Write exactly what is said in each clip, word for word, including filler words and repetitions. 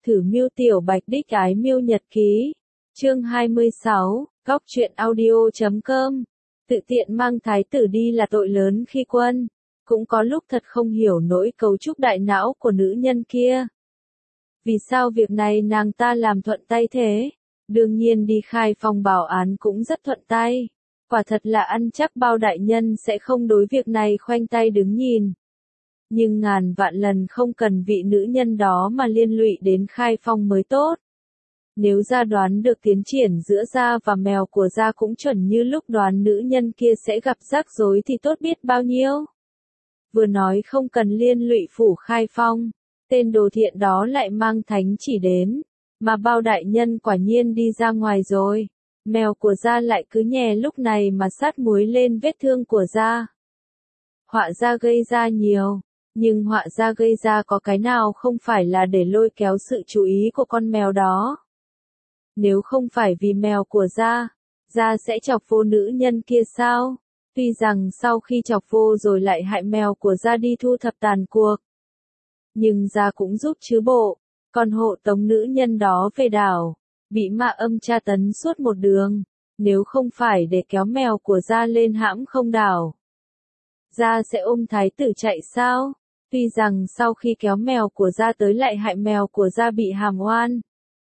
Thử miêu tiểu bạch đích ái miêu nhật ký. Chương hai mươi sáu, góc truyện audio chấm com. Tự tiện mang thái tử đi là tội lớn khi quân. Cũng có lúc thật không hiểu nỗi cấu trúc đại não của nữ nhân kia. Vì sao việc này nàng ta làm thuận tay thế? Đương nhiên đi khai phòng bảo án cũng rất thuận tay. Quả thật là ăn chắc bao đại nhân sẽ không đối việc này khoanh tay đứng nhìn. Nhưng ngàn vạn lần không cần vị nữ nhân đó mà liên lụy đến khai phong mới tốt. Nếu gia đoán được tiến triển giữa gia và mèo của gia cũng chuẩn như lúc đoán nữ nhân kia sẽ gặp rắc rối thì tốt biết bao nhiêu. Vừa nói không cần liên lụy phủ khai phong, tên đồ thiện đó lại mang thánh chỉ đến, mà bao đại nhân quả nhiên đi ra ngoài rồi. Mèo của gia lại cứ nhè lúc này mà sát muối lên vết thương của gia. Họa gia gây ra nhiều. Nhưng họa gia gây ra có cái nào không phải là để lôi kéo sự chú ý của con mèo đó. Nếu không phải vì mèo của gia, gia sẽ chọc vô nữ nhân kia sao? Tuy rằng sau khi chọc vô rồi lại hại mèo của gia đi thu thập tàn cuộc. Nhưng gia cũng giúp chứ bộ, còn hộ tống nữ nhân đó về đảo, bị ma âm tra tấn suốt một đường. Nếu không phải để kéo mèo của gia lên hãm không đảo, gia sẽ ôm thái tử chạy sao? Tuy rằng sau khi kéo mèo của gia tới lại hại mèo của gia bị hàm oan.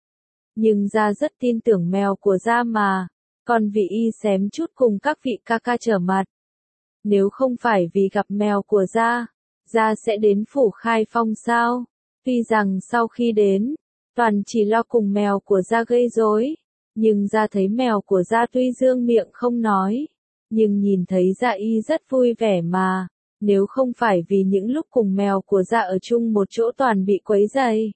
Nhưng gia rất tin tưởng mèo của gia mà. Còn vị y xém chút cùng các vị ca ca trở mặt. Nếu không phải vì gặp mèo của gia, gia sẽ đến phủ khai phong sao? Tuy rằng sau khi đến, toàn chỉ lo cùng mèo của gia gây rối. Nhưng gia thấy mèo của gia tuy dương miệng không nói, nhưng nhìn thấy gia y rất vui vẻ mà. Nếu không phải vì những lúc cùng mèo của gia ở chung một chỗ toàn bị quấy rầy,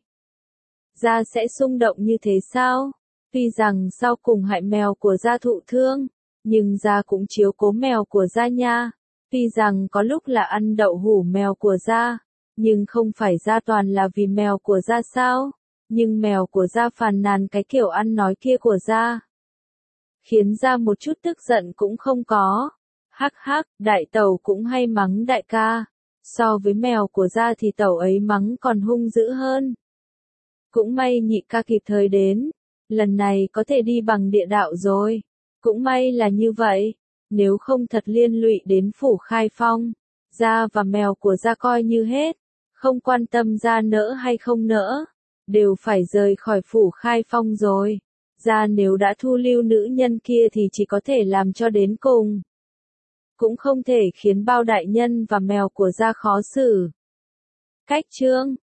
gia sẽ xung động như thế sao? Tuy rằng sau cùng hại mèo của gia thụ thương, nhưng gia cũng chiếu cố mèo của gia nha. Tuy rằng có lúc là ăn đậu hũ mèo của gia, nhưng không phải gia toàn là vì mèo của gia sao? Nhưng mèo của gia phàn nàn cái kiểu ăn nói kia của gia, khiến gia một chút tức giận cũng không có. Hắc hắc, đại tẩu cũng hay mắng đại ca. So với mèo của gia thì tẩu ấy mắng còn hung dữ hơn. Cũng may nhị ca kịp thời đến. Lần này có thể đi bằng địa đạo rồi. Cũng may là như vậy. Nếu không thật liên lụy đến phủ khai phong, gia và mèo của gia coi như hết. Không quan tâm gia nỡ hay không nỡ, đều phải rời khỏi phủ khai phong rồi. Gia nếu đã thu lưu nữ nhân kia thì chỉ có thể làm cho đến cùng. Cũng không thể khiến bao đại nhân và mèo của gia khó xử. Cách chương